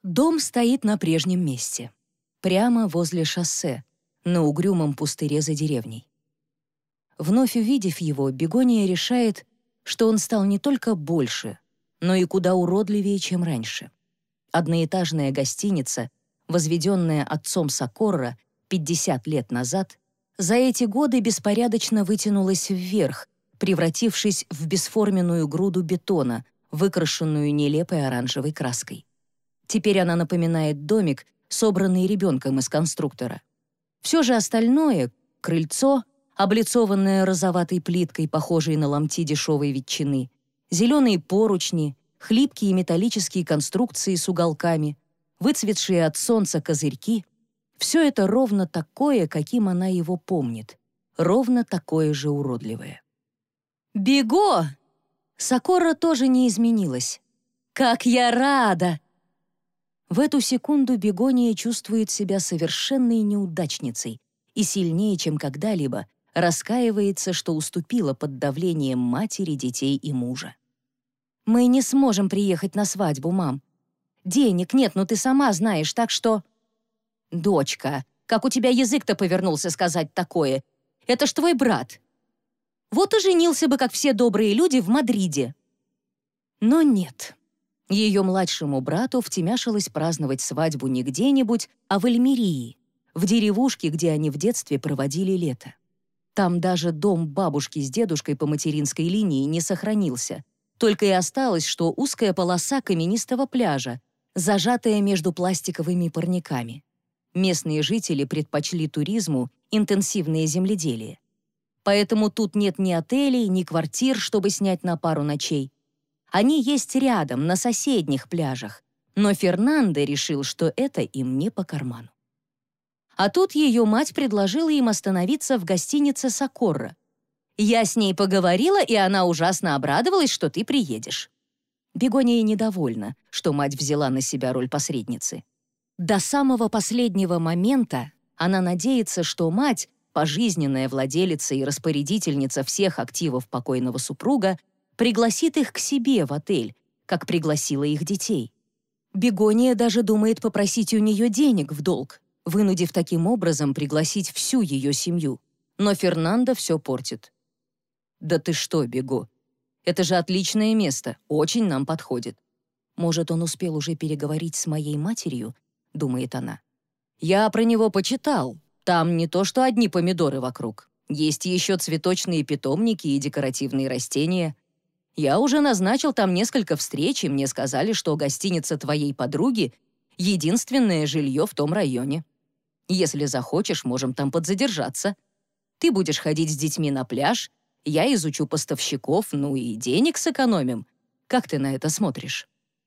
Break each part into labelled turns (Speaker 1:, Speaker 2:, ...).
Speaker 1: Дом стоит на прежнем месте, прямо возле шоссе, на угрюмом пустыре за деревней. Вновь увидев его, Бегония решает, что он стал не только больше, но и куда уродливее, чем раньше. Одноэтажная гостиница, возведенная отцом Сокорро 50 лет назад, за эти годы беспорядочно вытянулась вверх, превратившись в бесформенную груду бетона, выкрашенную нелепой оранжевой краской. Теперь она напоминает домик, собранный ребенком из конструктора. Все же остальное — крыльцо, облицованное розоватой плиткой, похожей на ломти дешевой ветчины, зеленые поручни, хлипкие металлические конструкции с уголками, выцветшие от солнца козырьки — все это ровно такое, каким она его помнит, ровно такое же уродливое. «Бего!» Сокорро тоже не изменилась. «Как я рада!» В эту секунду Бегония чувствует себя совершенной неудачницей и сильнее, чем когда-либо, раскаивается, что уступила под давлением матери, детей и мужа. «Мы не сможем приехать на свадьбу, мам. Денег нет, но ты сама знаешь, так что...» «Дочка, как у тебя язык-то повернулся сказать такое? Это ж твой брат. Вот и женился бы, как все добрые люди, в Мадриде». Но нет. Ее младшему брату втемяшилось праздновать свадьбу не где-нибудь, а в Альмерии, в деревушке, где они в детстве проводили лето. Там даже дом бабушки с дедушкой по материнской линии не сохранился. Только и осталось, что узкая полоса каменистого пляжа, зажатая между пластиковыми парниками. Местные жители предпочли туризму интенсивное земледелие. Поэтому тут нет ни отелей, ни квартир, чтобы снять на пару ночей. Они есть рядом, на соседних пляжах, но Фернандо решил, что это им не по карману. А тут ее мать предложила им остановиться в гостинице «Сокорро». «Я с ней поговорила, и она ужасно обрадовалась, что ты приедешь». Бегония недовольна, что мать взяла на себя роль посредницы. До самого последнего момента она надеется, что мать, пожизненная владелица и распорядительница всех активов покойного супруга, пригласит их к себе в отель, как пригласила их детей. Бегония даже думает попросить у нее денег в долг, вынудив таким образом пригласить всю ее семью. Но Фернандо все портит. «Да ты что, Бего? Это же отличное место, очень нам подходит». «Может, он успел уже переговорить с моей матерью?» — думает она. «Я про него почитал. Там не то что одни помидоры вокруг. Есть еще цветочные питомники и декоративные растения. Я уже назначил там несколько встреч, и мне сказали, что гостиница твоей подруги — единственное жилье в том районе. Если захочешь, можем там подзадержаться. Ты будешь ходить с детьми на пляж, я изучу поставщиков, ну и денег сэкономим. Как ты на это смотришь?»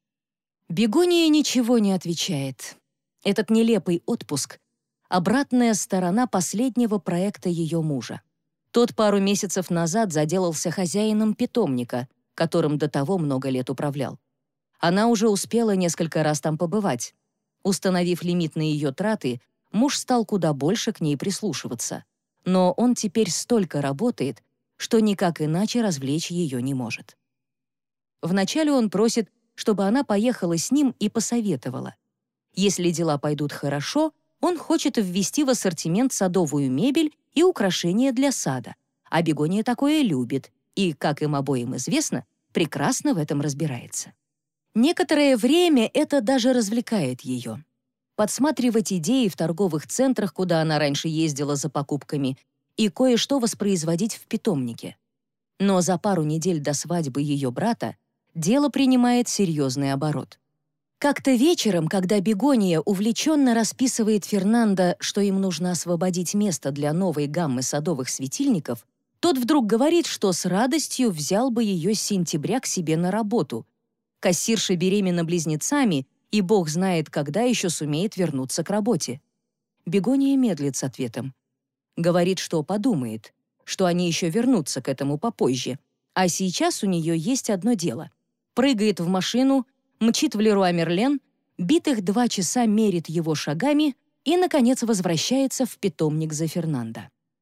Speaker 1: Бегония ничего не отвечает. Этот нелепый отпуск — обратная сторона последнего проекта ее мужа. Тот пару месяцев назад заделался хозяином питомника, которым до того много лет управлял. Она уже успела несколько раз там побывать. Установив лимит на ее траты, муж стал куда больше к ней прислушиваться. Но он теперь столько работает, что никак иначе развлечь ее не может. Вначале он просит, чтобы она поехала с ним и посоветовала. Если дела пойдут хорошо, он хочет ввести в ассортимент садовую мебель и украшения для сада. А Бегония такое любит и, как им обоим известно, прекрасно в этом разбирается. Некоторое время это даже развлекает ее. Подсматривать идеи в торговых центрах, куда она раньше ездила за покупками, и кое-что воспроизводить в питомнике. Но за пару недель до свадьбы ее брата дело принимает серьезный оборот. Как-то вечером, когда Бегония увлеченно расписывает Фернандо, что им нужно освободить место для новой гаммы садовых светильников, тот вдруг говорит, что с радостью взял бы ее с сентября к себе на работу. Кассирша беременна близнецами, и бог знает, когда еще сумеет вернуться к работе. Бегония медлит с ответом. Говорит, что подумает, что они еще вернутся к этому попозже. А сейчас у нее есть одно дело. Прыгает в машину, мчит в Леруа Мерлен, битых 2 часа мерит его шагами и, наконец, возвращается в питомник за Фернандо.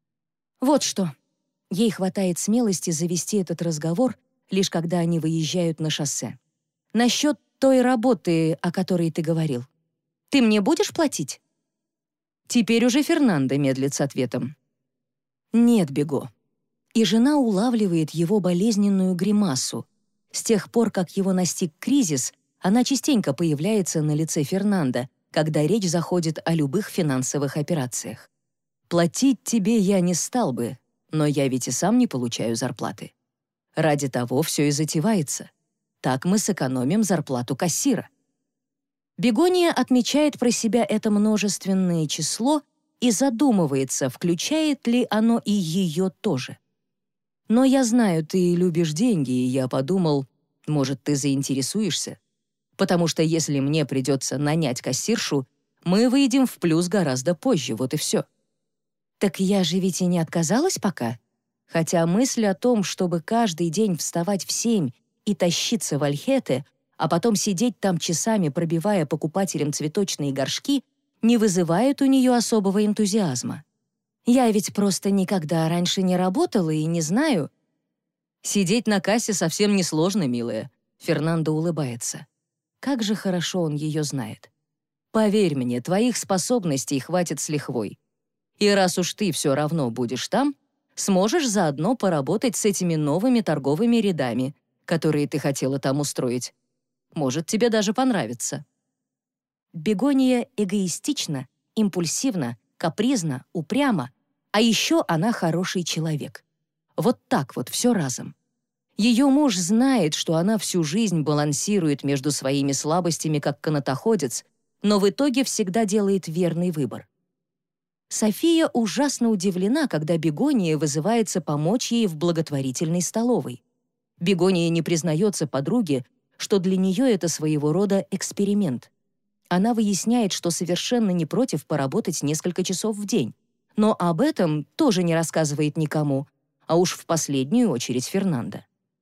Speaker 1: Вот что. Ей хватает смелости завести этот разговор, лишь когда они выезжают на шоссе. Насчет той работы, о которой ты говорил. Ты мне будешь платить?» Теперь уже Фернандо медлит с ответом. «Нет, Бего». И жена улавливает его болезненную гримасу. С тех пор, как его настиг кризис, она частенько появляется на лице Фернандо, когда речь заходит о любых финансовых операциях. «Платить тебе я не стал бы, но я ведь и сам не получаю зарплаты. Ради того все и затевается. Так мы сэкономим зарплату кассира». Бегония отмечает про себя это множественное число и задумывается, включает ли оно и ее тоже. «Но я знаю, ты любишь деньги, и я подумал, может, ты заинтересуешься? Потому что если мне придется нанять кассиршу, мы выйдем в плюс гораздо позже, вот и все». «Так я же ведь и не отказалась пока. Хотя мысль о том, чтобы каждый день вставать в 7 и тащиться в Альхете, а потом сидеть там часами, пробивая покупателям цветочные горшки, не вызывает у нее особого энтузиазма. Я ведь просто никогда раньше не работала и не знаю». «Сидеть на кассе совсем несложно, милая», — Фернандо улыбается. Как же хорошо он ее знает. «Поверь мне, твоих способностей хватит с лихвой. И раз уж ты все равно будешь там, сможешь заодно поработать с этими новыми торговыми рядами, которые ты хотела там устроить. Может, тебе даже понравится». Бегония эгоистична, импульсивна, капризна, упряма, а еще она хороший человек. Вот так вот все разом. Ее муж знает, что она всю жизнь балансирует между своими слабостями как канатоходец, но в итоге всегда делает верный выбор. София ужасно удивлена, когда Бегония вызывается помочь ей в благотворительной столовой. Бегония не признается подруге, что для нее это своего рода эксперимент. Она выясняет, что совершенно не против поработать несколько часов в день, но об этом тоже не рассказывает никому, а уж в последнюю очередь Фернандо.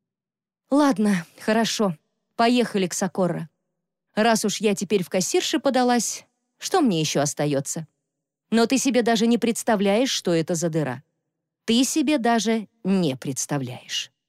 Speaker 1: «Ладно, хорошо, поехали к Сокорро. Раз уж я теперь в кассирши подалась, что мне еще остается? Но ты себе даже не представляешь, что это за дыра. Ты себе даже не представляешь».